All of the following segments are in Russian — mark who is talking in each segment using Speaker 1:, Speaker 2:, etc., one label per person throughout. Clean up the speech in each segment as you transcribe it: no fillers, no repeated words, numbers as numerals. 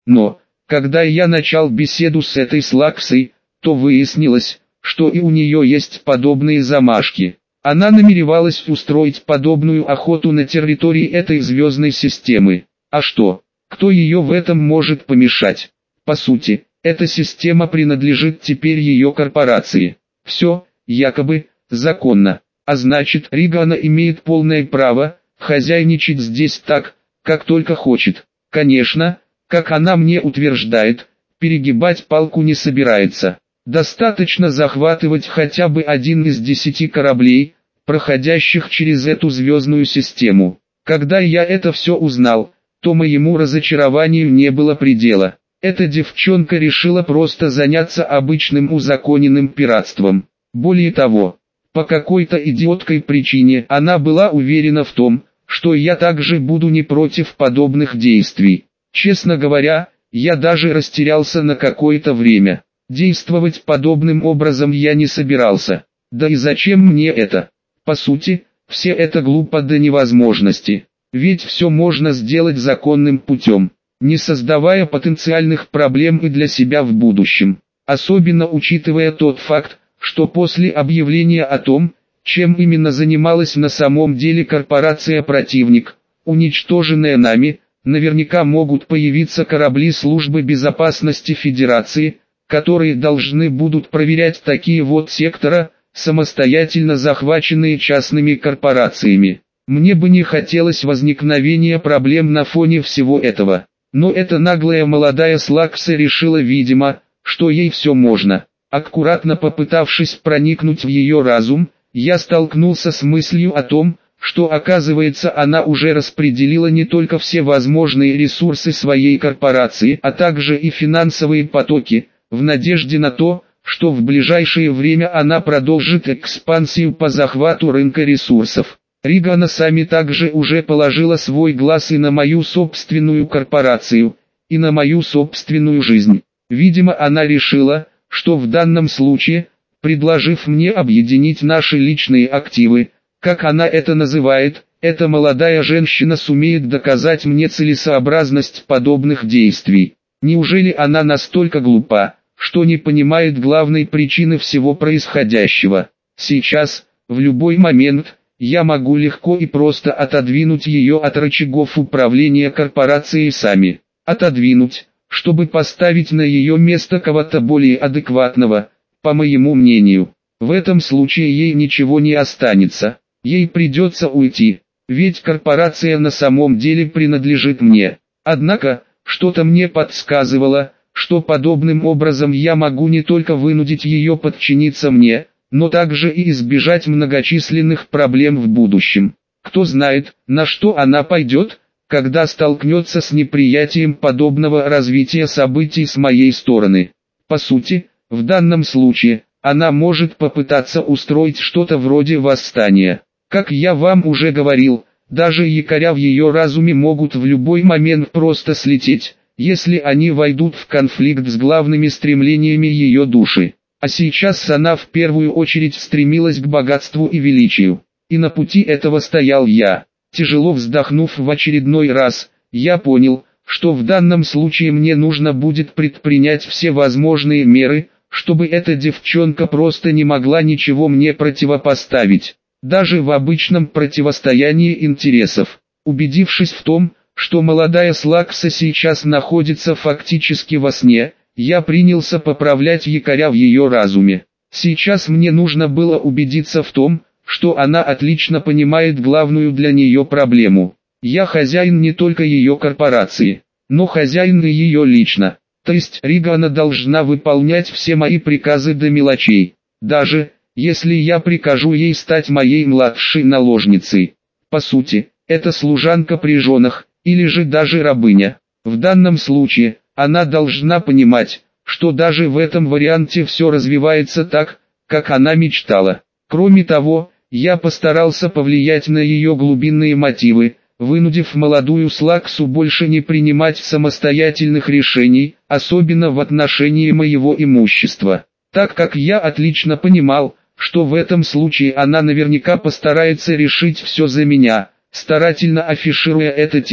Speaker 1: Но, когда я начал беседу с этой Слаксой, то выяснилось, что и у нее есть подобные замашки. Она намеревалась устроить подобную охоту на территории этой звездной системы. А что? Кто ее в этом может помешать? По сути, эта система принадлежит теперь ее корпорации. Все, якобы, законно. А значит, Ригана имеет полное право хозяйничать здесь так, как только хочет. Конечно, как она мне утверждает, перегибать палку не собирается. Достаточно захватывать хотя бы один из 10 кораблей, проходящих через эту звездную систему. Когда я это все узнал, то моему разочарованию не было предела. Эта девчонка решила просто заняться обычным узаконенным пиратством. Более того, по какой-то идиотской причине она была уверена в том, что я также буду не против подобных действий. Честно говоря, я даже растерялся на какое-то время. Действовать подобным образом я не собирался. Да и зачем мне это? По сути, все это глупо до невозможности. Ведь все можно сделать законным путем, не создавая потенциальных проблем и для себя в будущем. Особенно учитывая тот факт, что после объявления о том, чем именно занималась на самом деле корпорация «Противник», уничтоженная нами, наверняка могут появиться корабли службы безопасности Федерации, которые должны будут проверять такие вот сектора, самостоятельно захваченные частными корпорациями. Мне бы не хотелось возникновения проблем на фоне всего этого. Но эта наглая молодая Слакса решила, видимо, что ей все можно. Аккуратно попытавшись проникнуть в ее разум, я столкнулся с мыслью о том, что оказывается она уже распределила не только все возможные ресурсы своей корпорации, а также и финансовые потоки, в надежде на то, что в ближайшее время она продолжит экспансию по захвату рынка ресурсов. Ригана сами также уже положила свой глаз и на мою собственную корпорацию, и на мою собственную жизнь. Видимо, она решила, что в данном случае, предложив мне объединить наши личные активы, как она это называет, эта молодая женщина сумеет доказать мне целесообразность подобных действий. Неужели она настолько глупа, что не понимает главной причины всего происходящего? Сейчас, в любой момент, я могу легко и просто отодвинуть ее от рычагов управления корпорацией сами. Отодвинуть, чтобы поставить на ее место кого-то более адекватного, по моему мнению. В этом случае ей ничего не останется. Ей придется уйти, ведь корпорация на самом деле принадлежит мне. Однако, что-то мне подсказывало, что подобным образом я могу не только вынудить ее подчиниться мне, но также и избежать многочисленных проблем в будущем. Кто знает, на что она пойдет, когда столкнется с неприятием подобного развития событий с моей стороны. По сути, в данном случае, она может попытаться устроить что-то вроде восстания. Как я вам уже говорил, даже якоря в ее разуме могут в любой момент просто слететь, если они войдут в конфликт с главными стремлениями ее души. А сейчас она в первую очередь стремилась к богатству и величию. И на пути этого стоял я. Тяжело вздохнув в очередной раз, я понял, что в данном случае мне нужно будет предпринять все возможные меры, чтобы эта девчонка просто не могла ничего мне противопоставить. Даже в обычном противостоянии интересов. Убедившись в том, что молодая Слакса сейчас находится фактически во сне, я принялся поправлять якоря в ее разуме. Сейчас мне нужно было убедиться в том, что она отлично понимает главную для нее проблему. Я хозяин не только ее корпорации, но хозяин и ее лично. То есть Ригана должна выполнять все мои приказы до мелочей, даже если я прикажу ей стать моей младшей наложницей. По сути, это служанка при женах, или же даже рабыня. В данном случае, она должна понимать, что даже в этом варианте все развивается так, как она мечтала. Кроме того, я постарался повлиять на ее глубинные мотивы, вынудив молодую Слаксу больше не принимать самостоятельных решений, особенно в отношении моего имущества. Так как я отлично понимал, что в этом случае она наверняка постарается решить все за меня, старательно афишируя это тем,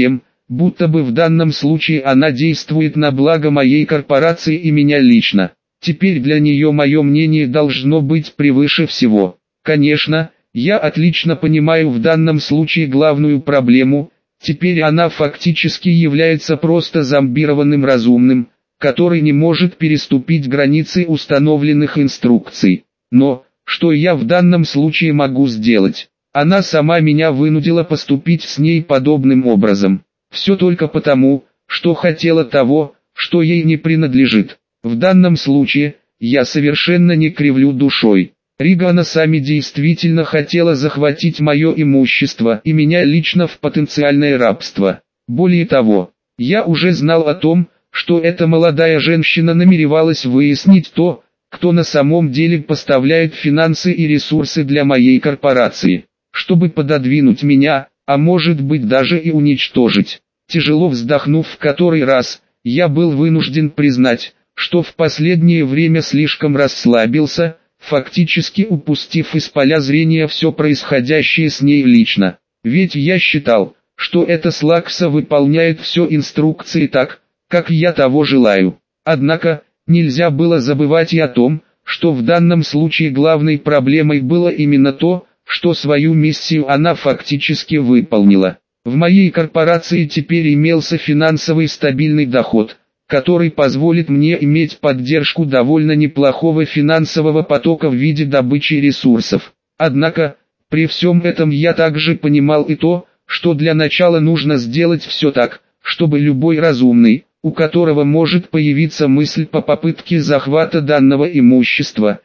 Speaker 1: будто бы в данном случае она действует на благо моей корпорации и меня лично. Теперь для нее мое мнение должно быть превыше всего. Конечно, я отлично понимаю в данном случае главную проблему, теперь она фактически является просто зомбированным разумным, который не может переступить границы установленных инструкций. Но, что я в данном случае могу сделать? Она сама меня вынудила поступить с ней подобным образом. Все только потому, что хотела того, что ей не принадлежит. В данном случае, я совершенно не кривлю душой. Ригана сами действительно хотела захватить мое имущество и меня лично в потенциальное рабство. Более того, я уже знал о том, что эта молодая женщина намеревалась выяснить то, кто на самом деле поставляет финансы и ресурсы для моей корпорации, чтобы пододвинуть меня, а может быть даже и уничтожить. Тяжело вздохнув в который раз, я был вынужден признать, что в последнее время слишком расслабился, фактически упустив из поля зрения все происходящее с ней лично. Ведь я считал, что эта Слакса выполняет все инструкции так, как я того желаю. Однако, нельзя было забывать и о том, что в данном случае главной проблемой было именно то, что свою миссию она фактически выполнила. В моей корпорации теперь имелся финансовый стабильный доход, который позволит мне иметь поддержку довольно неплохого финансового потока в виде добычи ресурсов. Однако, при всем этом я также понимал и то, что для начала нужно сделать все так, чтобы любой разумный, у которого может появиться мысль по попытке захвата данного имущества,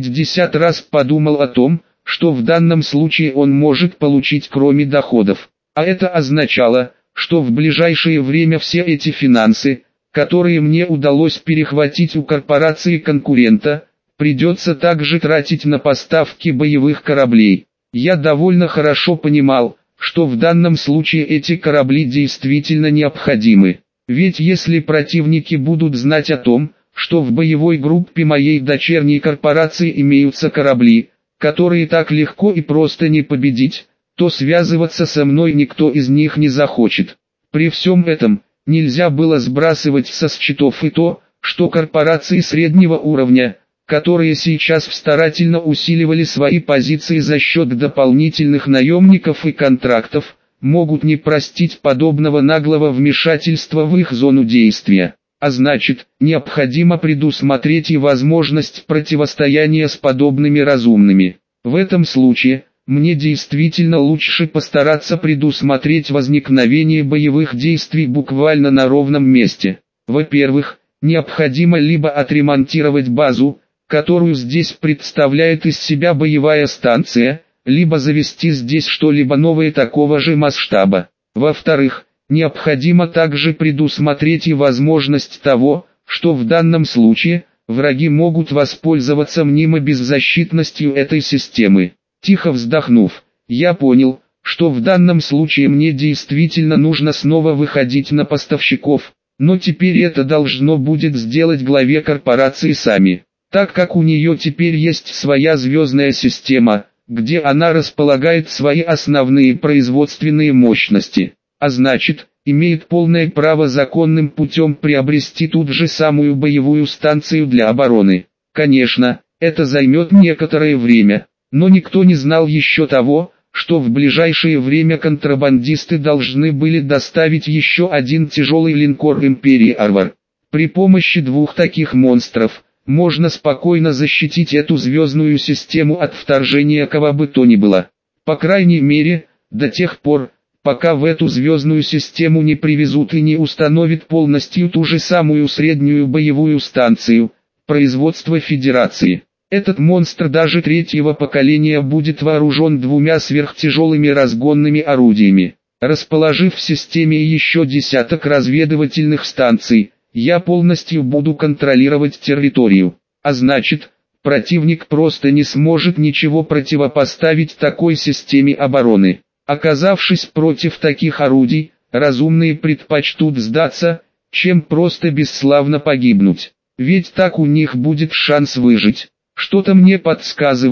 Speaker 1: 50 раз подумал о том, что в данном случае он может получить кроме доходов. А это означало, что в ближайшее время все эти финансы, которые мне удалось перехватить у корпорации конкурента, придется также тратить на поставки боевых кораблей. Я довольно хорошо понимал, что в данном случае эти корабли действительно необходимы. Ведь если противники будут знать о том, что в боевой группе моей дочерней корпорации имеются корабли, которые так легко и просто не победить, то связываться со мной никто из них не захочет. При всем этом, нельзя было сбрасывать со счетов и то, что корпорации среднего уровня, которые сейчас старательно усиливали свои позиции за счет дополнительных наемников и контрактов, могут не простить подобного наглого вмешательства в их зону действия. А значит, необходимо предусмотреть и возможность противостояния с подобными разумными. В этом случае, мне действительно лучше постараться предусмотреть возникновение боевых действий буквально на ровном месте. Во-первых, необходимо либо отремонтировать базу, которую здесь представляет из себя боевая станция, либо завести здесь что-либо новое такого же масштаба. Во-вторых, необходимо также предусмотреть и возможность того, что в данном случае, враги могут воспользоваться мнимо беззащитностью этой системы. Тихо вздохнув, я понял, что в данном случае мне действительно нужно снова выходить на поставщиков, но теперь это должно будет сделать главе корпорации сами, так как у нее теперь есть своя звездная система, где она располагает свои основные производственные мощности, а значит, имеет полное право законным путем приобрести тут же самую боевую станцию для обороны. Конечно, это займет некоторое время, но никто не знал еще того, что в ближайшее время контрабандисты должны были доставить еще один тяжелый линкор Империи Арвар. При помощи двух таких монстров, можно спокойно защитить эту звездную систему от вторжения кого бы то ни было. По крайней мере, до тех пор, пока в эту звездную систему не привезут и не установят полностью ту же самую среднюю боевую станцию, производства Федерации. Этот монстр даже третьего поколения будет вооружен двумя сверхтяжелыми разгонными орудиями. Расположив в системе еще десяток разведывательных станций, я полностью буду контролировать территорию. А значит, противник просто не сможет ничего противопоставить такой системе обороны. Оказавшись против таких орудий, разумные предпочтут сдаться, чем просто бесславно погибнуть. Ведь так у них будет шанс выжить. Что-то мне подсказывало,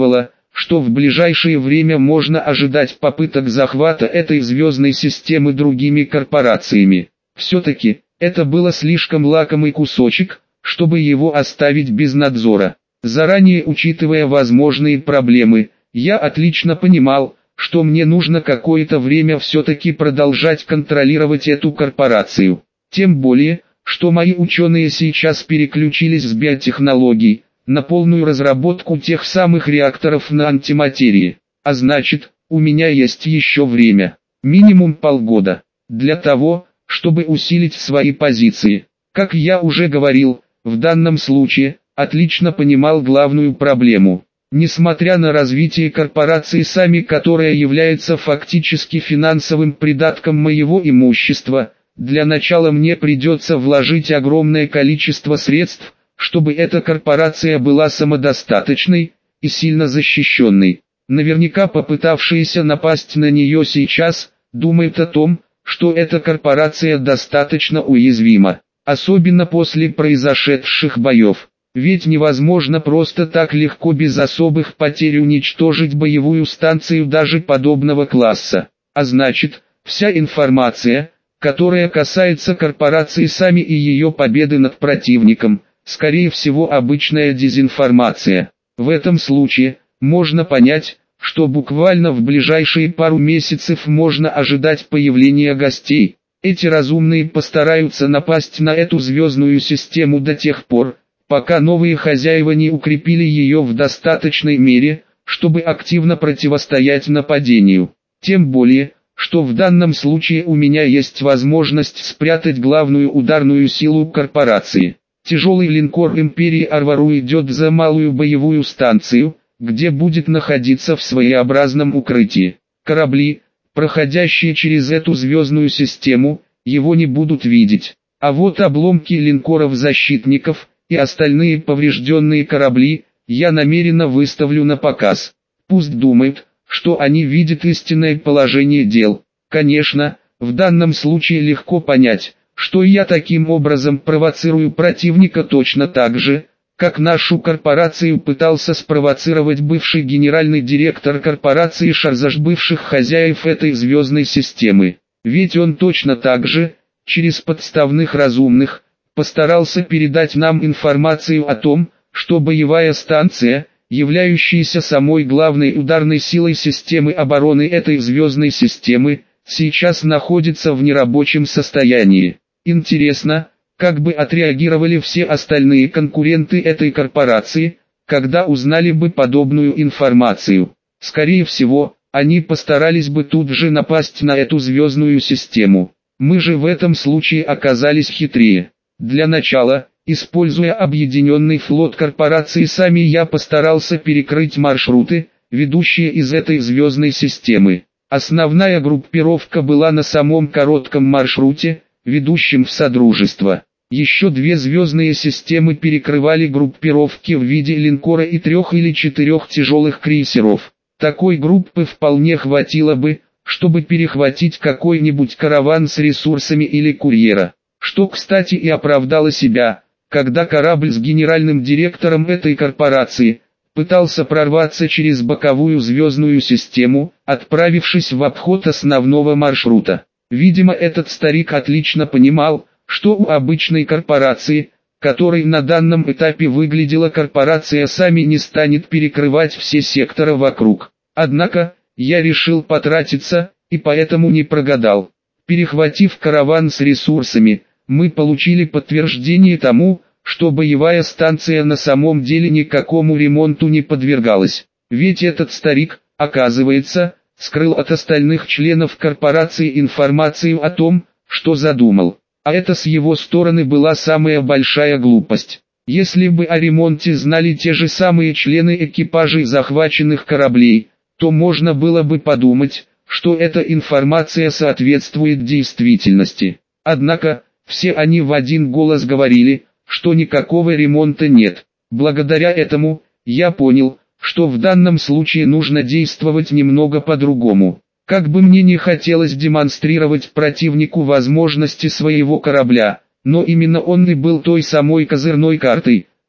Speaker 1: что в ближайшее время можно ожидать попыток захвата этой звездной системы другими корпорациями. Все-таки, это было слишком лакомый кусочек, чтобы его оставить без надзора. Заранее учитывая возможные проблемы, я отлично понимал, что мне нужно какое-то время все-таки продолжать контролировать эту корпорацию. Тем более, что мои ученые сейчас переключились с биотехнологий на полную разработку тех самых реакторов на антиматерии. А значит, у меня есть еще время, минимум полгода, для того, чтобы усилить свои позиции. Как я уже говорил, в данном случае, отлично понимал главную проблему. Несмотря на развитие корпорации сами, которая является фактически финансовым придатком моего имущества, для начала мне придется вложить огромное количество средств, чтобы эта корпорация была самодостаточной и сильно защищенной. Наверняка попытавшиеся напасть на нее сейчас, думают о том, что эта корпорация достаточно уязвима, особенно после произошедших боев. Ведь невозможно просто так легко без особых потерь уничтожить боевую станцию даже подобного класса. А значит, вся информация, которая касается корпорации сами и ее победы над противником, скорее всего обычная дезинформация. В этом случае, можно понять, что буквально в ближайшие пару месяцев можно ожидать появления гостей. Эти разумные постараются напасть на эту звездную систему до тех пор, пока новые хозяева не укрепили ее в достаточной мере, чтобы активно противостоять нападению. Тем более, что в данном случае у меня есть возможность спрятать главную ударную силу корпорации. Тяжелый линкор Империи Арвару идет за малую боевую станцию, где будет находиться в своеобразном укрытии. Корабли, проходящие через эту звездную систему, его не будут видеть. А вот обломки линкоров-защитников и остальные поврежденные корабли я намеренно выставлю на показ. Пусть думают, что они видят истинное положение дел. Конечно, в данном случае легко понять, что я таким образом провоцирую противника точно так же, как нашу корпорацию пытался спровоцировать бывший генеральный директор корпорации Шарзаш, бывших хозяев этой звездной системы. Ведь он точно так же, через подставных разумных, постарался передать нам информацию о том, что боевая станция, являющаяся самой главной ударной силой системы обороны этой звездной системы, сейчас находится в нерабочем состоянии. Интересно, как бы отреагировали все остальные конкуренты этой корпорации, когда узнали бы подобную информацию. Скорее всего, они постарались бы тут же напасть на эту звездную систему. Мы же в этом случае оказались хитрее. Для начала, используя объединенный флот корпорации сами, я постарался перекрыть маршруты, ведущие из этой звездной системы. Основная группировка была на самом коротком маршруте, ведущем в Содружество. Еще две звездные системы перекрывали группировки в виде линкора и 3 или 4 тяжелых крейсеров. Такой группы вполне хватило бы, чтобы перехватить какой-нибудь караван с ресурсами или курьера. Что, кстати, и оправдало себя, когда корабль с генеральным директором этой корпорации пытался прорваться через боковую звездную систему, отправившись в обход основного маршрута. Видимо, этот старик отлично понимал, что у обычной корпорации, которой на данном этапе выглядела корпорация сами, не станет перекрывать все секторы вокруг. Однако, я решил потратиться, и поэтому не прогадал. Перехватив караван с ресурсами, мы получили подтверждение тому, что боевая станция на самом деле никакому ремонту не подвергалась. Ведь этот старик, оказывается, скрыл от остальных членов корпорации информацию о том, что задумал. А это с его стороны была самая большая глупость. Если бы о ремонте знали те же самые члены экипажей захваченных кораблей, то можно было бы подумать, что эта информация соответствует действительности. Однако, все они в один голос говорили, что никакого ремонта нет. Благодаря этому, я понял, что в данном случае нужно действовать немного по-другому. Как бы мне не хотелось демонстрировать противнику возможности своего корабля, но именно он и был той самой козырной картой,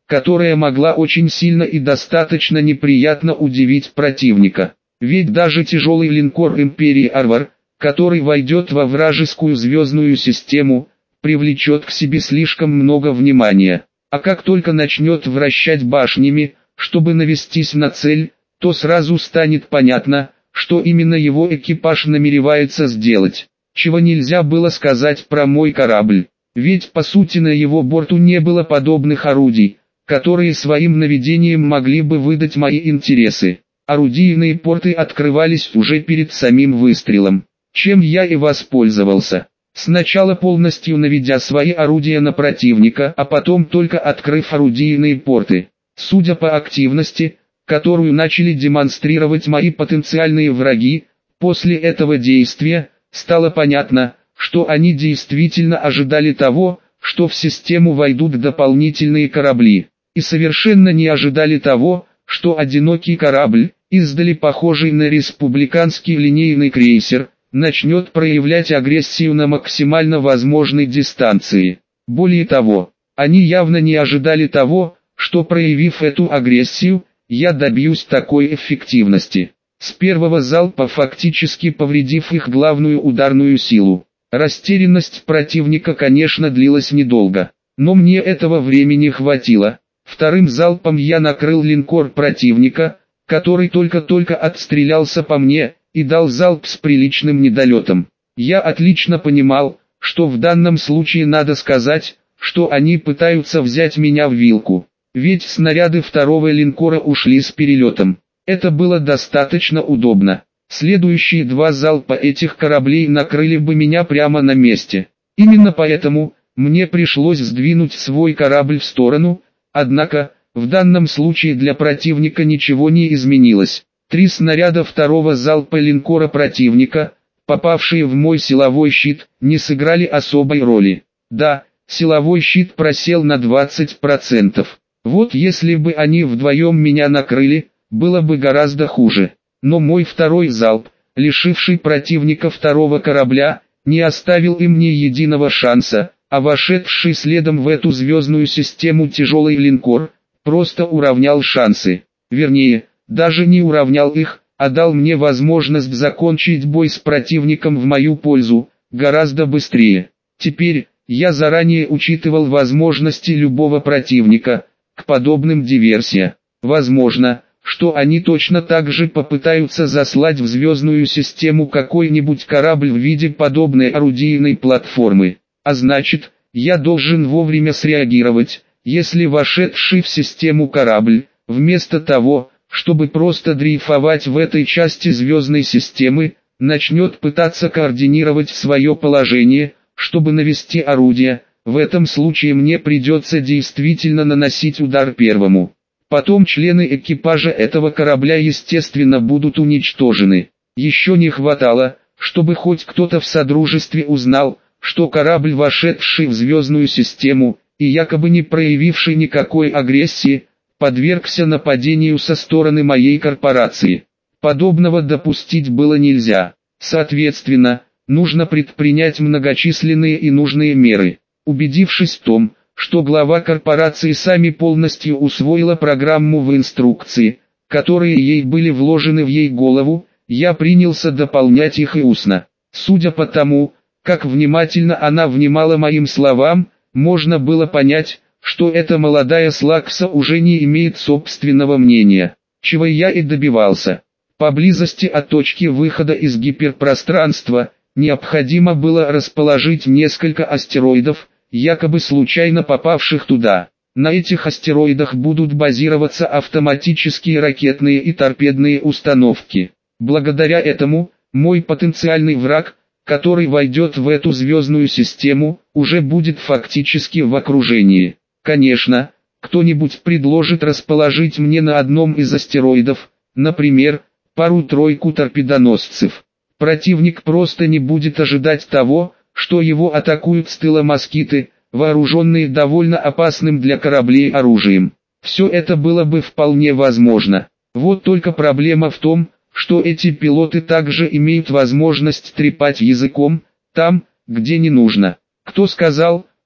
Speaker 1: которая могла очень сильно и достаточно неприятно удивить противника. Ведь даже тяжелый линкор Империи Арвар, который войдет во вражескую звездную систему, привлечет к себе слишком много внимания. А как только начнет вращать башнями, чтобы навестись на цель, то сразу станет понятно, что именно его экипаж намеревается сделать. Чего нельзя было сказать про мой корабль. Ведь по сути на его борту не было подобных орудий, которые своим наведением могли бы выдать мои интересы. Орудийные порты открывались уже перед самим выстрелом, чем я и воспользовался. Сначала полностью наведя свои орудия на противника, а потом только открыв орудийные порты. Судя по активности, которую начали демонстрировать мои потенциальные враги, после этого действия, стало понятно, что они действительно ожидали того, что в систему войдут дополнительные корабли, и совершенно не ожидали того, что одинокий корабль, издали похожий на республиканский линейный крейсер, начнет проявлять агрессию на максимально возможной дистанции. Более того, они явно не ожидали того, что проявив эту агрессию, я добьюсь такой эффективности. С первого залпа фактически повредив их главную ударную силу. Растерянность противника, конечно, длилась недолго, но мне этого времени хватило. Вторым залпом я накрыл линкор противника, который только-только отстрелялся по мне, и дал залп с приличным недолетом. Я отлично понимал, что в данном случае надо сказать, что они пытаются взять меня в вилку. Ведь снаряды второго линкора ушли с перелетом. Это было достаточно удобно. Следующие два залпа этих кораблей накрыли бы меня прямо на месте. Именно поэтому мне пришлось сдвинуть свой корабль в сторону, однако, в данном случае для противника ничего не изменилось. 3 снаряда второго залпа линкора противника, попавшие в мой силовой щит, не сыграли особой роли. Да, силовой щит просел на 20%. Вот если бы они вдвоем меня накрыли, было бы гораздо хуже. Но мой второй залп, лишивший противника второго корабля, не оставил им ни единого шанса, а вошедший следом в эту звездную систему тяжелый линкор, просто уравнял шансы. Вернее, даже не уравнял их, а дал мне возможность закончить бой с противником в мою пользу, гораздо быстрее. Теперь, я заранее учитывал возможности любого противника, к подобным диверсиям. Возможно, что они точно так же попытаются заслать в звездную систему какой-нибудь корабль в виде подобной орудийной платформы. А значит, я должен вовремя среагировать, если вошедший в систему корабль, вместо того, чтобы просто дрейфовать в этой части звездной системы, начнет пытаться координировать свое положение, чтобы навести орудие. В этом случае мне придется действительно наносить удар первому. Потом члены экипажа этого корабля естественно будут уничтожены. Еще не хватало, чтобы хоть кто-то в Содружестве узнал, что корабль, вошедший в звездную систему, и якобы не проявивший никакой агрессии, подвергся нападению со стороны моей корпорации. Подобного допустить было нельзя. Соответственно, нужно предпринять многочисленные и нужные меры. Убедившись в том, что глава корпорации сами полностью усвоила программу в инструкции, которые ей были вложены в ей голову, я принялся дополнять их и устно. Судя по тому, как внимательно она внимала моим словам, можно было понять, что эта молодая Слакса уже не имеет собственного мнения, чего я и добивался. Поблизости от точки выхода из гиперпространства, необходимо было расположить несколько астероидов, якобы случайно попавших туда. На этих астероидах будут базироваться автоматические ракетные и торпедные установки. Благодаря этому, мой потенциальный враг, который войдет в эту звездную систему, уже будет фактически в окружении. Конечно, кто-нибудь предложит расположить мне на одном из астероидов, например, пару-тройку торпедоносцев. Противник просто не будет ожидать того, что его атакуют с тыла москиты, вооруженные довольно опасным для кораблей оружием. Все это было бы вполне возможно. Вот только проблема в том, что эти пилоты также имеют возможность трепать языком, там, где не нужно. Кто сказал,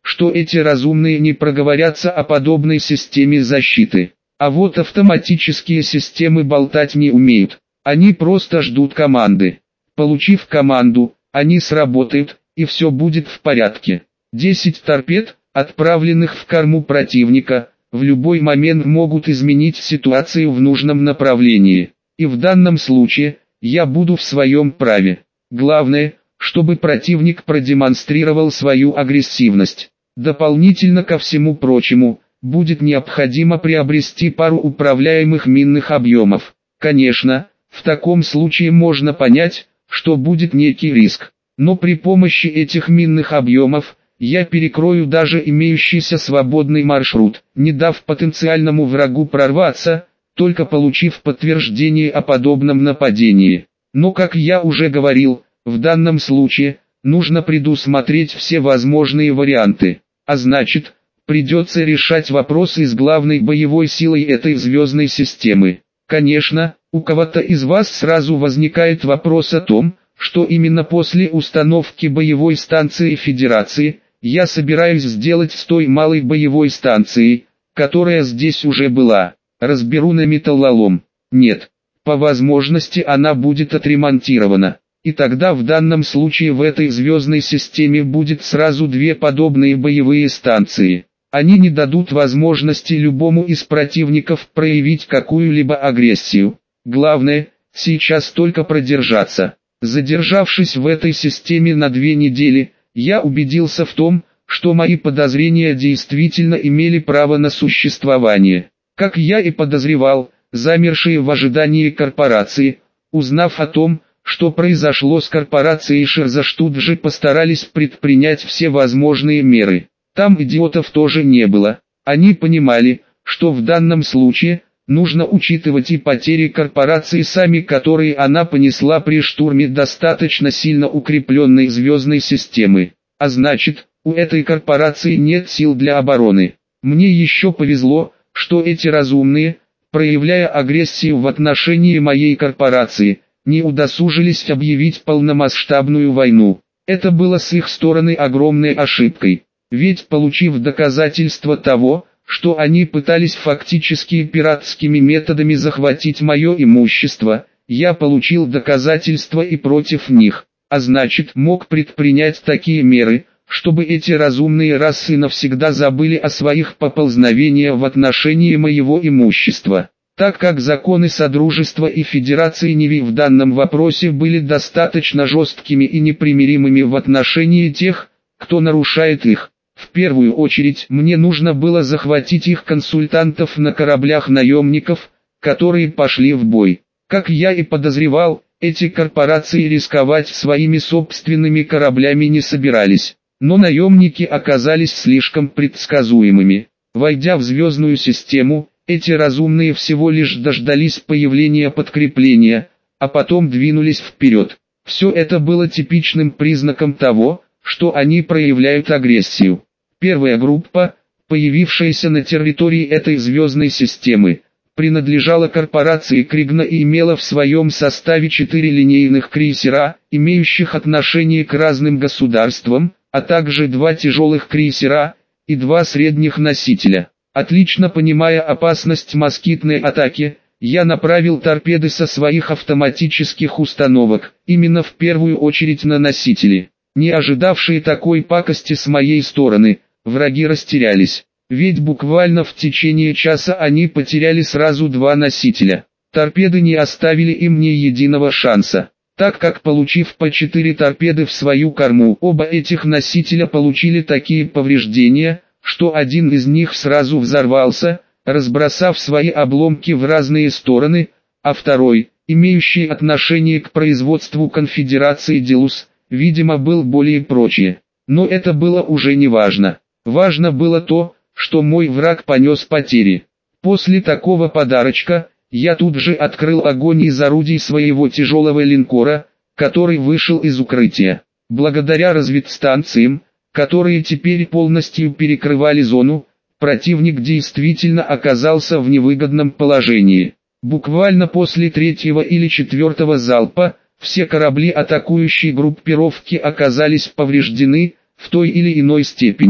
Speaker 1: что эти разумные не проговорятся о подобной системе защиты. А вот автоматические системы болтать не умеют. Они просто ждут команды. Получив команду, они сработают, и все будет в порядке. 10 торпед, отправленных в корму противника, в любой момент могут изменить ситуацию в нужном направлении. И в данном случае, я буду в своем праве. Главное, чтобы противник продемонстрировал свою агрессивность. Дополнительно ко всему прочему, будет необходимо приобрести пару управляемых минных объемов. Конечно, в таком случае можно понять, что будет некий риск. Но при помощи этих минных объемов, я перекрою даже имеющийся свободный маршрут, не дав потенциальному врагу прорваться, только получив подтверждение о подобном нападении. Но как я уже говорил, в данном случае, нужно предусмотреть все возможные варианты. А значит, придется решать вопросы с главной боевой силой этой звездной системы. Конечно, у кого-то из вас сразу возникает вопрос о том, что именно после установки боевой станции Федерации, я собираюсь сделать с той малой боевой станцией, которая здесь уже была. Разберу на металлолом. Нет, по возможности она будет отремонтирована. И тогда в данном случае в этой звездной системе будет сразу две подобные боевые станции. Они не дадут возможности любому из противников проявить какую-либо агрессию. Главное, сейчас только продержаться. Задержавшись в этой системе на 2 недели, я убедился в том, что мои подозрения действительно имели право на существование. Как я и подозревал, замершие в ожидании корпорации, узнав о том, что произошло с корпорацией Шерзаштудджи, постарались предпринять все возможные меры. Там идиотов тоже не было. Они понимали, что в данном случае нужно учитывать и потери корпорации сами, которые она понесла при штурме достаточно сильно укрепленной звездной системы. А значит, у этой корпорации нет сил для обороны. Мне еще повезло, что эти разумные, проявляя агрессию в отношении моей корпорации, не удосужились объявить полномасштабную войну. Это было с их стороны огромной ошибкой. Ведь получив доказательства того, что они пытались фактически пиратскими методами захватить мое имущество, я получил доказательства и против них, а значит мог предпринять такие меры, чтобы эти разумные расы навсегда забыли о своих поползновениях в отношении моего имущества. Так как законы Содружества и Федерации Неви в данном вопросе были достаточно жесткими и непримиримыми в отношении тех, кто нарушает их. В первую очередь мне нужно было захватить их консультантов на кораблях наемников, которые пошли в бой. Как я и подозревал, эти корпорации рисковать своими собственными кораблями не собирались. Но наемники оказались слишком предсказуемыми. Войдя в звездную систему, эти разумные всего лишь дождались появления подкрепления, а потом двинулись вперед. Все это было типичным признаком того, что они проявляют агрессию. Первая группа, появившаяся на территории этой звездной системы, принадлежала корпорации Кригна и имела в своем составе 4 линейных крейсера, имеющих отношение к разным государствам, а также 2 тяжелых крейсера и 2 средних носителя. Отлично понимая опасность москитной атаки, я направил торпеды со своих автоматических установок, именно в первую очередь на носители. Не ожидавшие такой пакости с моей стороны, враги растерялись. Ведь буквально в течение часа они потеряли сразу 2 носителя. Торпеды не оставили им ни единого шанса. Так как получив по 4 торпеды в свою корму, оба этих носителя получили такие повреждения, что один из них сразу взорвался, разбросав свои обломки в разные стороны, а второй, имеющий отношение к производству конфедерации Делус, видимо был более прочее. Но это было уже не важно. Важно было то, что мой враг понес потери. После такого подарочка, я тут же открыл огонь из орудий своего тяжелого линкора, который вышел из укрытия. Благодаря разведстанциям, которые теперь полностью перекрывали зону, противник действительно оказался в невыгодном положении. Буквально после 3-го или 4-го залпа, все корабли атакующей группировки оказались повреждены, в той или иной степени.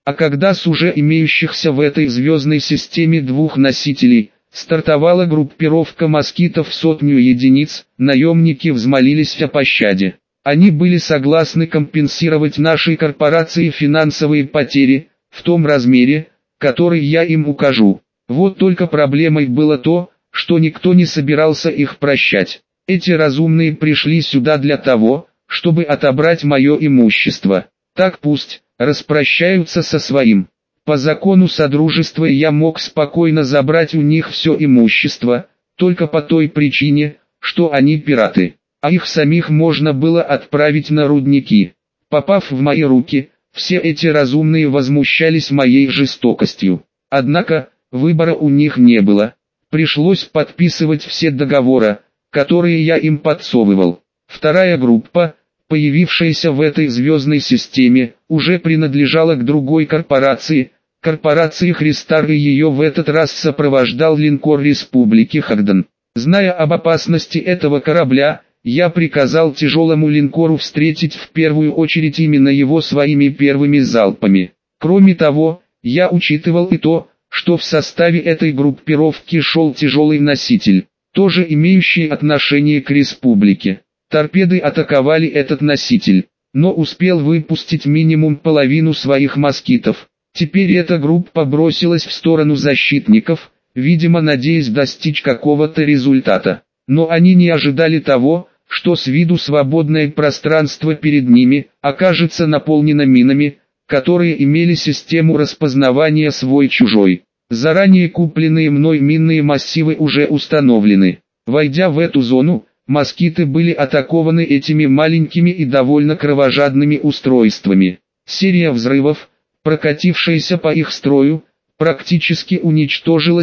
Speaker 1: А когда с уже имеющихся в этой звездной системе двух носителей стартовала группировка москитов в 100 единиц, наемники взмолились о пощаде. Они были согласны компенсировать нашей корпорации финансовые потери, в том размере, который я им укажу. Вот только проблемой было то, что никто не собирался их прощать. Эти разумные пришли сюда для того, чтобы отобрать мое имущество. Так пусть распрощаются со своим. По закону Содружества я мог спокойно забрать у них все имущество, только по той причине, что они пираты, а их самих можно было отправить на рудники. Попав в мои руки, все эти разумные возмущались моей жестокостью. Однако, выбора у них не было. Пришлось подписывать все договоры, которые я им подсовывал. Вторая группа, появившаяся в этой звездной системе, уже принадлежала к другой корпорации, корпорации Христар, и ее в этот раз сопровождал линкор Республики Хагдан. Зная об опасности этого корабля, я приказал тяжелому линкору встретить в первую очередь именно его своими первыми залпами. Кроме того, я учитывал и то, что в составе этой группировки шел тяжелый носитель, тоже имеющий отношение к республике. Торпеды атаковали этот носитель, но успел выпустить минимум половину своих москитов. Теперь эта группа бросилась в сторону защитников, видимо надеясь достичь какого-то результата. Но они не ожидали того, что с виду свободное пространство перед ними окажется наполнено минами, которые имели систему распознавания свой-чужой. Заранее купленные мной минные массивы уже установлены. Войдя в эту зону, москиты были атакованы этими маленькими и довольно кровожадными устройствами. Серия взрывов, прокатившаяся по их строю, практически уничтожила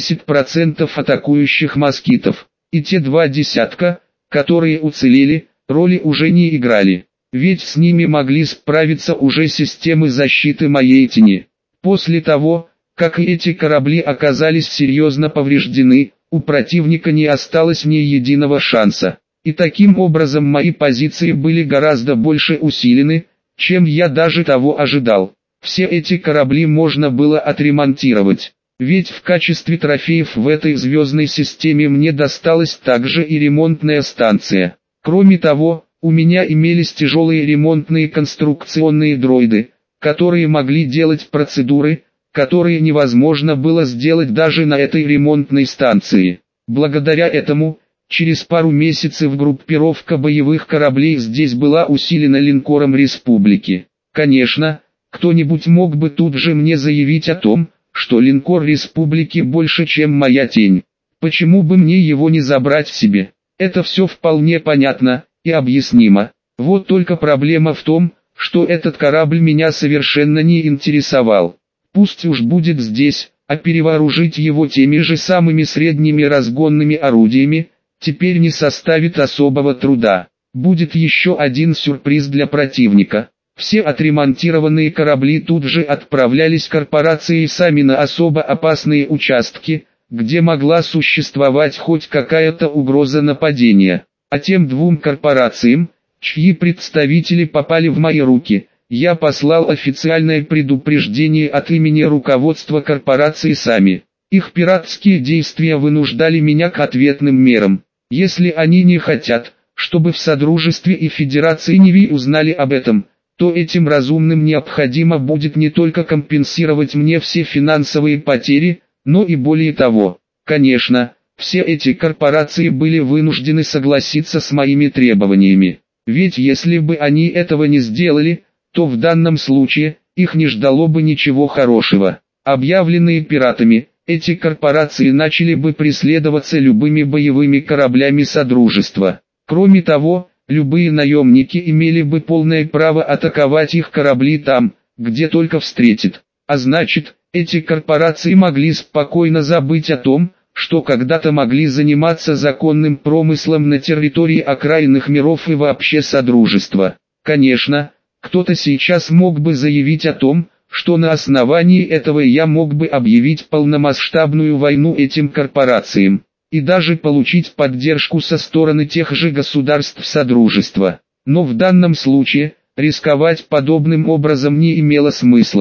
Speaker 1: 70% атакующих москитов. И те 20, которые уцелели, роли уже не играли. Ведь с ними могли справиться уже системы защиты моей тени. После того, как и эти корабли оказались серьезно повреждены, у противника не осталось ни единого шанса. И таким образом мои позиции были гораздо больше усилены, чем я даже того ожидал. Все эти корабли можно было отремонтировать. Ведь в качестве трофеев в этой звездной системе мне досталась также и ремонтная станция. Кроме того, у меня имелись тяжелые ремонтные конструкционные дроиды, которые могли делать процедуры, которые невозможно было сделать даже на этой ремонтной станции. Благодаря этому, через пару месяцев группировка боевых кораблей здесь была усилена линкором Республики. Конечно, кто-нибудь мог бы тут же мне заявить о том, что линкор Республики больше, чем моя тень. Почему бы мне его не забрать себе? Это все вполне понятно и объяснимо. Вот только проблема в том, что этот корабль меня совершенно не интересовал. Пусть уж будет здесь, а перевооружить его теми же самыми средними разгонными орудиями теперь не составит особого труда. Будет еще один сюрприз для противника. Все отремонтированные корабли тут же отправлялись корпорацией сами на особо опасные участки, где могла существовать хоть какая-то угроза нападения. А тем двум корпорациям, чьи представители попали в мои руки, я послал официальное предупреждение от имени руководства корпорации сами. Их пиратские действия вынуждали меня к ответным мерам. Если они не хотят, чтобы в Содружестве и Федерации Неви узнали об этом, то этим разумным необходимо будет не только компенсировать мне все финансовые потери, но и более того. Конечно, все эти корпорации были вынуждены согласиться с моими требованиями. Ведь если бы они этого не сделали, то в данном случае их не ждало бы ничего хорошего. Объявленные пиратами, эти корпорации начали бы преследоваться любыми боевыми кораблями Содружества. Кроме того, любые наемники имели бы полное право атаковать их корабли там, где только встретят. А значит, эти корпорации могли спокойно забыть о том, что когда-то могли заниматься законным промыслом на территории окраинных миров и вообще Содружества. Конечно, кто-то сейчас мог бы заявить о том, что на основании этого я мог бы объявить полномасштабную войну этим корпорациям, и даже получить поддержку со стороны тех же государств Содружества. Но в данном случае, рисковать подобным образом не имело смысла.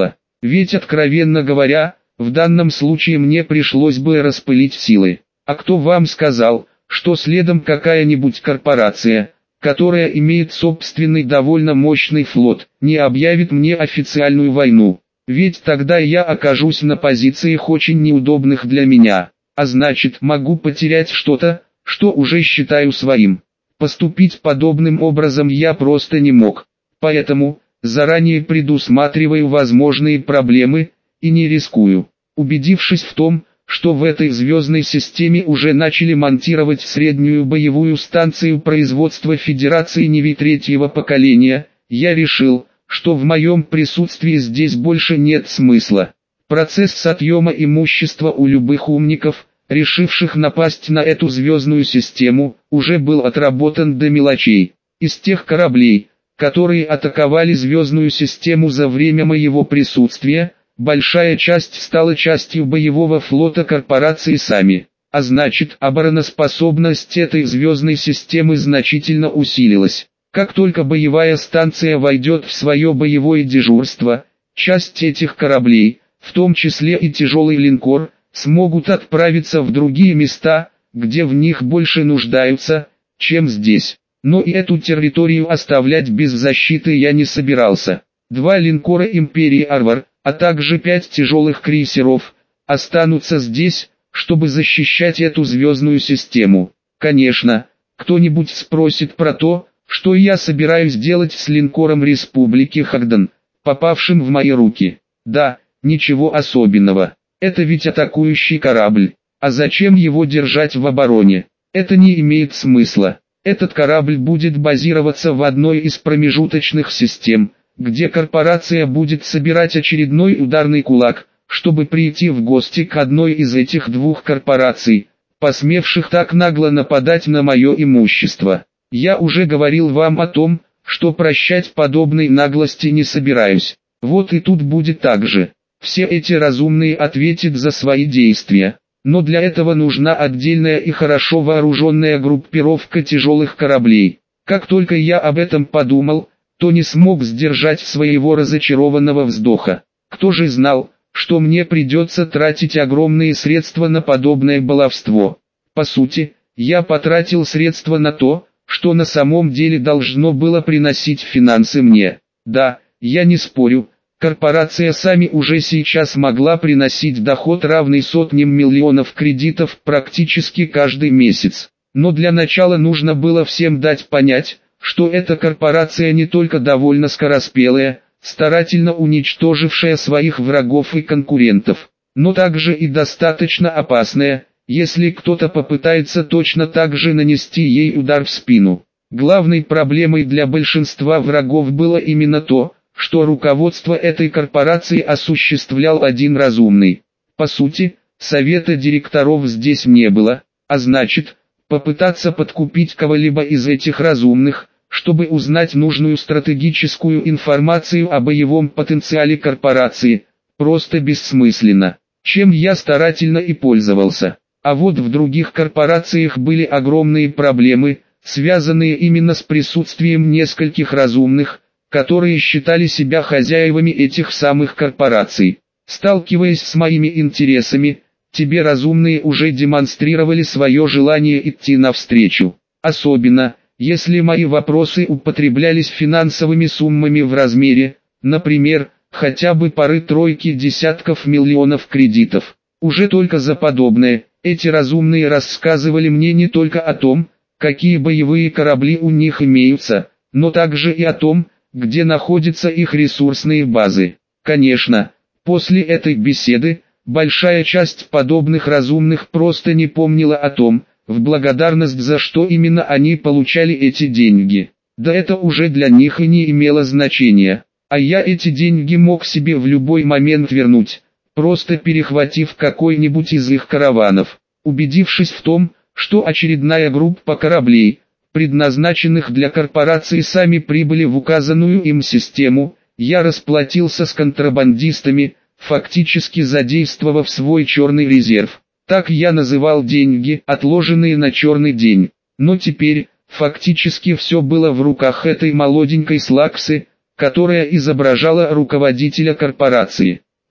Speaker 1: Ведь, откровенно говоря, в данном случае мне пришлось бы распылить силы. А кто вам сказал, что следом какая-нибудь корпорация, которая имеет собственный довольно мощный флот, не объявит мне официальную войну? Ведь тогда я окажусь на позициях очень неудобных для меня, а значит могу потерять что-то, что уже считаю своим. Поступить подобным образом я просто не мог. Поэтому, заранее предусматриваю возможные проблемы, и не рискую. Убедившись в том, что в этой звездной системе уже начали монтировать среднюю боевую станцию производства Федерации Неви третьего поколения, я решил, что в моем присутствии здесь больше нет смысла. Процесс отъема имущества у любых умников, решивших напасть на эту звездную систему, уже был отработан до мелочей. Из тех кораблей, которые атаковали звездную систему за время моего присутствия, большая часть стала частью боевого флота корпорации сами. А значит, обороноспособность этой звездной системы значительно усилилась. Как только боевая станция войдет в свое боевое дежурство, часть этих кораблей, в том числе и тяжелый линкор, смогут отправиться в другие места, где в них больше нуждаются, чем здесь. Но и эту территорию оставлять без защиты я не собирался. 2 линкора Империи Арвар, а также 5 тяжелых крейсеров, останутся здесь, чтобы защищать эту звездную систему. Конечно, кто-нибудь спросит про то, что я собираюсь делать с линкором Республики Хагдан, попавшим в мои руки. Да, ничего особенного. Это ведь атакующий корабль. А зачем его держать в обороне? Это не имеет смысла. Этот корабль будет базироваться в одной из промежуточных систем, где корпорация будет собирать очередной ударный кулак, чтобы прийти в гости к одной из этих 2 корпораций, посмевших так нагло нападать на мое имущество. Я уже говорил вам о том, что прощать подобной наглости не собираюсь. Вот и тут будет так же. Все эти разумные ответят за свои действия. Но для этого нужна отдельная и хорошо вооруженная группировка тяжелых кораблей. Как только я об этом подумал, то не смог сдержать своего разочарованного вздоха. Кто же знал, что мне придется тратить огромные средства на подобное баловство? По сути, я потратил средства на то, что на самом деле должно было приносить финансы мне. Да, я не спорю, корпорация сами уже сейчас могла приносить доход, равный сотням миллионов кредитов практически каждый месяц. Но для начала нужно было всем дать понять, что эта корпорация не только довольно скороспелая, старательно уничтожившая своих врагов и конкурентов, но также и достаточно опасная, если кто-то попытается точно так же нанести ей удар в спину. Главной проблемой для большинства врагов было именно то, что руководство этой корпорации осуществлял один разумный. По сути, совета директоров здесь не было, а значит, попытаться подкупить кого-либо из этих разумных, чтобы узнать нужную стратегическую информацию о боевом потенциале корпорации, просто бессмысленно, чем я старательно и пользовался. А вот в других корпорациях были огромные проблемы, связанные именно с присутствием нескольких разумных, которые считали себя хозяевами этих самых корпораций. Сталкиваясь с моими интересами, тебе разумные уже демонстрировали свое желание идти навстречу. Особенно, если мои вопросы употреблялись финансовыми суммами в размере, например, хотя бы пары-тройки десятков миллионов кредитов. Уже только за подобное, эти разумные рассказывали мне не только о том, какие боевые корабли у них имеются, но также и о том, где находятся их ресурсные базы. Конечно, после этой беседы, большая часть подобных разумных просто не помнила о том, в благодарность за что именно они получали эти деньги. Да это уже для них и не имело значения. А я эти деньги мог себе в любой момент вернуть, просто перехватив какой-нибудь из их караванов. Убедившись в том, что очередная группа кораблей, предназначенных для корпорации, сами прибыли в указанную им систему, я расплатился с контрабандистами, фактически задействовав свой черный резерв. Так я называл деньги, отложенные на черный день. Но теперь, фактически все было в руках этой молоденькой Слаксы, которая изображала руководителя корпорации.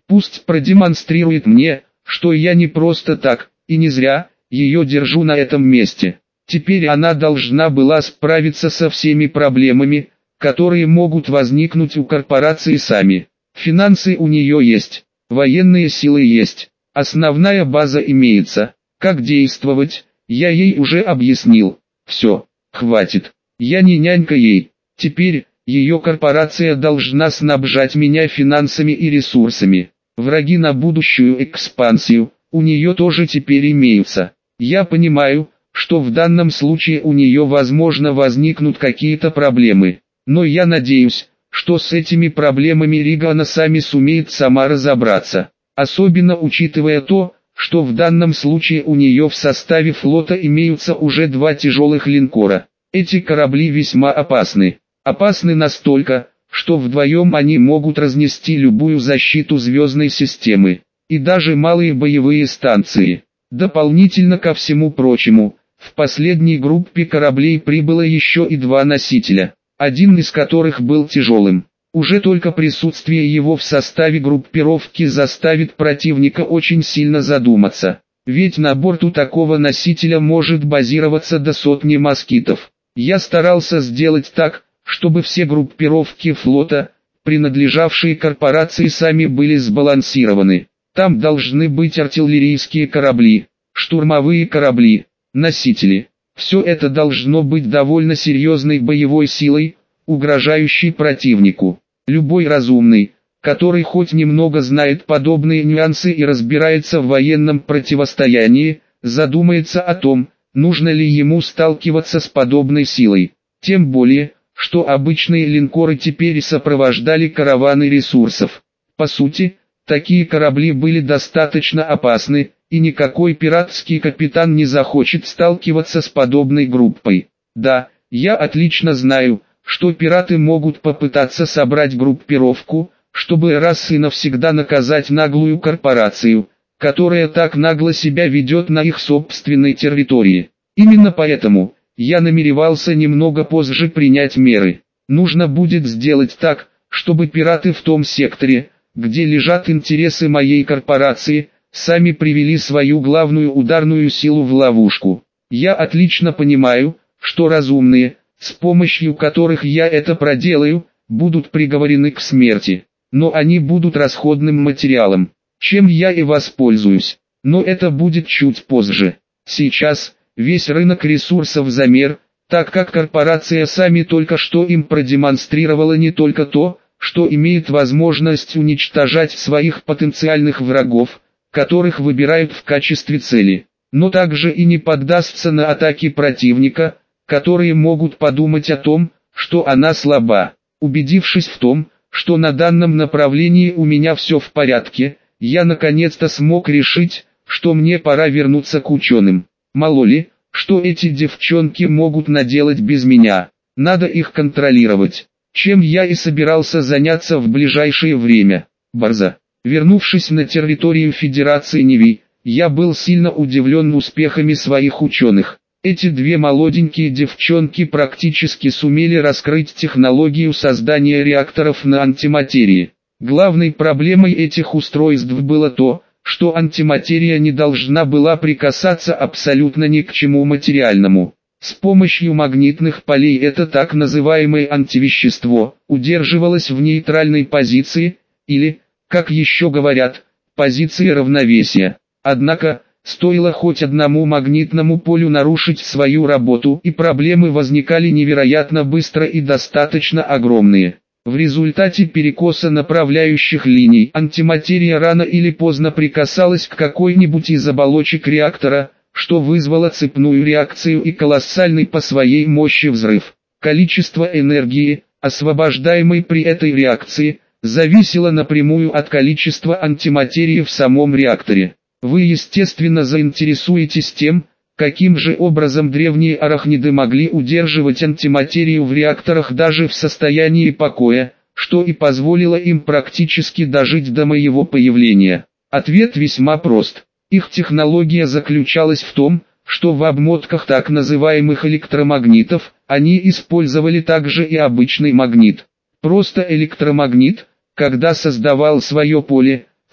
Speaker 1: Пусть продемонстрирует мне, что я не просто так, и не зря, ее держу на этом месте. Теперь она должна была справиться со всеми проблемами, которые могут возникнуть у корпорации сами. Финансы у нее есть, военные силы есть, основная база имеется. Как действовать, я ей уже объяснил. Все, хватит, я не нянька ей. Теперь, ее корпорация должна снабжать меня финансами и ресурсами. Враги на будущую экспансию, у нее тоже теперь имеются. Я понимаю, что в данном случае у нее возможно возникнут какие-то проблемы. Но я надеюсь, что с этими проблемами Ригана сами сумеет сама разобраться. Особенно учитывая то, что в данном случае у нее в составе флота имеются уже 2 тяжелых линкора. Эти корабли весьма опасны. Опасны настолько, что вдвоем они могут разнести любую защиту звездной системы, и даже малые боевые станции. Дополнительно ко всему прочему, в последней группе кораблей прибыло еще и 2 носителя, один из которых был тяжелым. Уже только присутствие его в составе группировки заставит противника очень сильно задуматься, ведь на борту такого носителя может базироваться до 100 москитов. Я старался сделать так, чтобы все группировки флота, принадлежавшие корпорации, сами были сбалансированы. Там должны быть артиллерийские корабли, штурмовые корабли, носители. Все это должно быть довольно серьезной боевой силой, угрожающей противнику. Любой разумный, который хоть немного знает подобные нюансы и разбирается в военном противостоянии, задумается о том, нужно ли ему сталкиваться с подобной силой. Тем более, что обычные линкоры теперь сопровождали караваны ресурсов. По сути, такие корабли были достаточно опасны, и никакой пиратский капитан не захочет сталкиваться с подобной группой. Да, я отлично знаю, что пираты могут попытаться собрать группировку, чтобы раз и навсегда наказать наглую корпорацию, которая так нагло себя ведет на их собственной территории. Именно поэтому я намеревался немного позже принять меры. Нужно будет сделать так, чтобы пираты в том секторе, где лежат интересы моей корпорации, сами привели свою главную ударную силу в ловушку. Я отлично понимаю, что разумные, с помощью которых я это проделаю, будут приговорены к смерти. Но они будут расходным материалом, чем я и воспользуюсь. Но это будет чуть позже. Сейчас весь рынок ресурсов замер, так как корпорация сами только что им продемонстрировала не только то, что имеет возможность уничтожать своих потенциальных врагов, которых выбирают в качестве цели, но также и не поддастся на атаки противника, которые могут подумать о том, что она слаба. Убедившись в том, что на данном направлении у меня все в порядке, я наконец-то смог решить, что мне пора вернуться к ученым. Мало ли, что эти девчонки могут наделать без меня, надо их контролировать, чем я и собирался заняться в ближайшее время. Борзо. Вернувшись на территорию Федерации Неви, я был сильно удивлен успехами своих ученых. Эти 2 молоденькие девчонки практически сумели раскрыть технологию создания реакторов на антиматерии. Главной проблемой этих устройств было то, что антиматерия не должна была прикасаться абсолютно ни к чему материальному. С помощью магнитных полей это так называемое антивещество удерживалось в нейтральной позиции, или, как еще говорят, позиции равновесия. Однако, стоило хоть одному магнитному полю нарушить свою работу, и проблемы возникали невероятно быстро и достаточно огромные. В результате перекоса направляющих линий антиматерия рано или поздно прикасалась к какой-нибудь из оболочек реактора, что вызвало цепную реакцию и колоссальный по своей мощи взрыв. Количество энергии, освобождаемой при этой реакции, зависело напрямую от количества антиматерии в самом реакторе. Вы естественно заинтересуетесь тем, каким же образом древние арахниды могли удерживать антиматерию в реакторах даже в состоянии покоя, что и позволило им практически дожить до моего появления. Ответ весьма прост. Их технология заключалась в том, что в обмотках так называемых электромагнитов, они использовали также и обычный магнит. Просто электромагнит, когда создавал свое поле,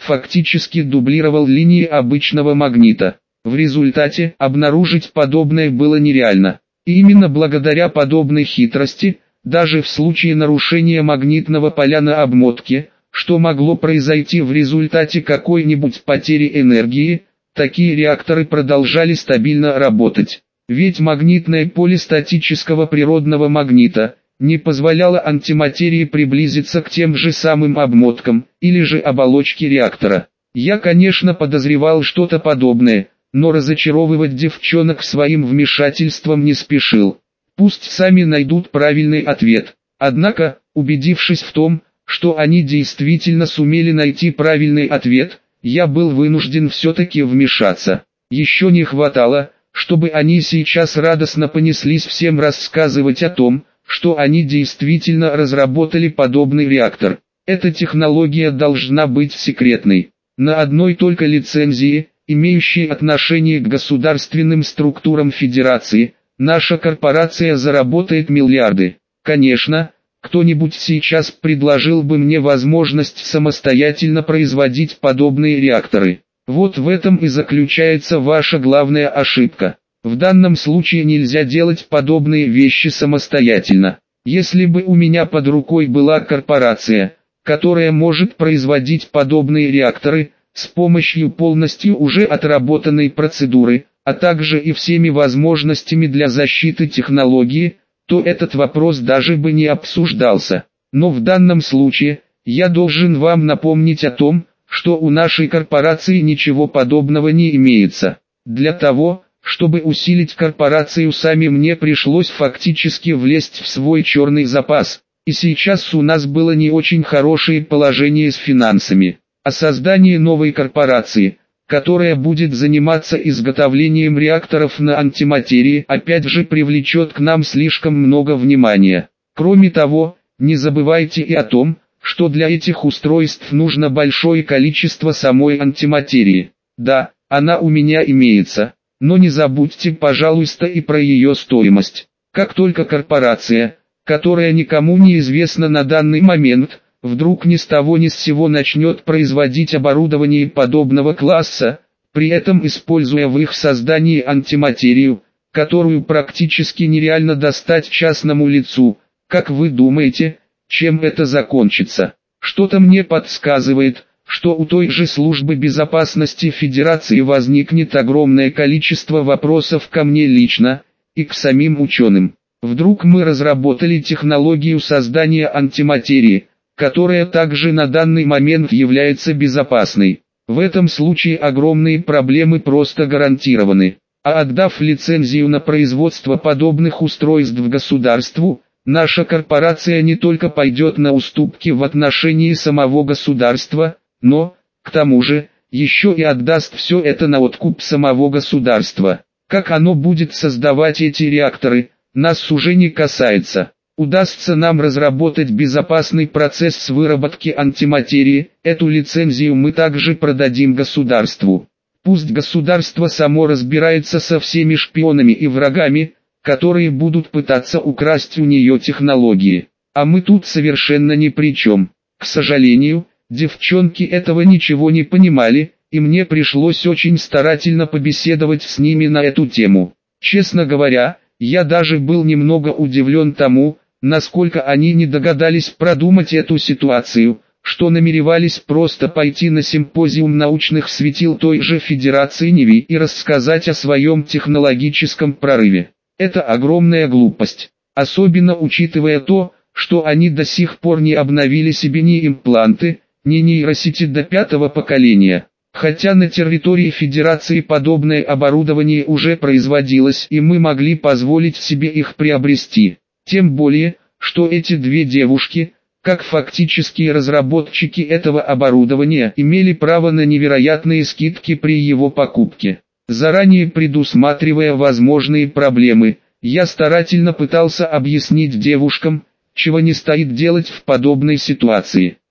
Speaker 1: фактически дублировал линии обычного магнита. В результате обнаружить подобное было нереально. И именно благодаря подобной хитрости, даже в случае нарушения магнитного поля на обмотке, что могло произойти в результате какой-нибудь потери энергии, такие реакторы продолжали стабильно работать. Ведь магнитное поле статического природного магнита не позволяло антиматерии приблизиться к тем же самым обмоткам или же оболочке реактора. Я, конечно, подозревал что-то подобное, но разочаровывать девчонок своим вмешательством не спешил. Пусть сами найдут правильный ответ. Однако, убедившись в том, что они действительно сумели найти правильный ответ, я был вынужден все-таки вмешаться. Еще не хватало, чтобы они сейчас радостно понеслись всем рассказывать о том, что они действительно разработали подобный реактор. Эта технология должна быть секретной. На одной только лицензии, имеющей отношение к государственным структурам Федерации, наша корпорация заработает миллиарды. Конечно, кто-нибудь сейчас предложил бы мне возможность самостоятельно производить подобные реакторы. Вот в этом и заключается ваша главная ошибка. В данном случае нельзя делать подобные вещи самостоятельно. Если бы у меня под рукой была корпорация, которая может производить подобные реакторы, с помощью полностью уже отработанной процедуры, а также и всеми возможностями для защиты технологии, то этот вопрос даже бы не обсуждался. Но в данном случае, я должен вам напомнить о том, что у нашей корпорации ничего подобного не имеется. Для того, чтобы усилить корпорацию, сами мне пришлось фактически влезть в свой черный запас. И сейчас у нас было не очень хорошее положение с финансами. А создание новой корпорации, которая будет заниматься изготовлением реакторов на антиматерии, опять же привлечет к нам слишком много внимания. Кроме того, не забывайте и о том, что для этих устройств нужно большое количество самой антиматерии. Да, она у меня имеется, но не забудьте, пожалуйста, и про ее стоимость. Как только корпорация, которая никому не известна на данный момент, вдруг ни с того ни с сего начнет производить оборудование подобного класса, при этом используя в их создании антиматерию, которую практически нереально достать частному лицу, как вы думаете, чем это закончится? Что-то мне подсказывает, что у той же службы безопасности Федерации возникнет огромное количество вопросов ко мне лично, и к самим ученым. Вдруг мы разработали технологию создания антиматерии, которая также на данный момент является безопасной. В этом случае огромные проблемы просто гарантированы. А отдав лицензию на производство подобных устройств государству, наша корпорация не только пойдет на уступки в отношении самого государства, но, к тому же, еще и отдаст все это на откуп самого государства. Как оно будет создавать эти реакторы, нас уже не касается. Удастся нам разработать безопасный процесс с выработки антиматерии, эту лицензию мы также продадим государству. Пусть государство само разбирается со всеми шпионами и врагами, которые будут пытаться украсть у нее технологии. А мы тут совершенно ни при чем. К сожалению, девчонки этого ничего не понимали, и мне пришлось очень старательно побеседовать с ними на эту тему. Честно говоря, я даже был немного удивлен тому, насколько они не догадались продумать эту ситуацию, что намеревались просто пойти на симпозиум научных светил той же Федерации НИВИ и рассказать о своем технологическом прорыве. Это огромная глупость, особенно учитывая то, что они до сих пор не обновили себе ни импланты, ни нейросети до 5-го поколения. Хотя на территории Федерации подобное оборудование уже производилось, и мы могли позволить себе их приобрести. Тем более, что эти две девушки, как фактические разработчики этого оборудования, имели право на невероятные скидки при его покупке. Заранее предусматривая возможные проблемы, я старательно пытался объяснить девушкам, чего не стоит делать в подобной ситуации.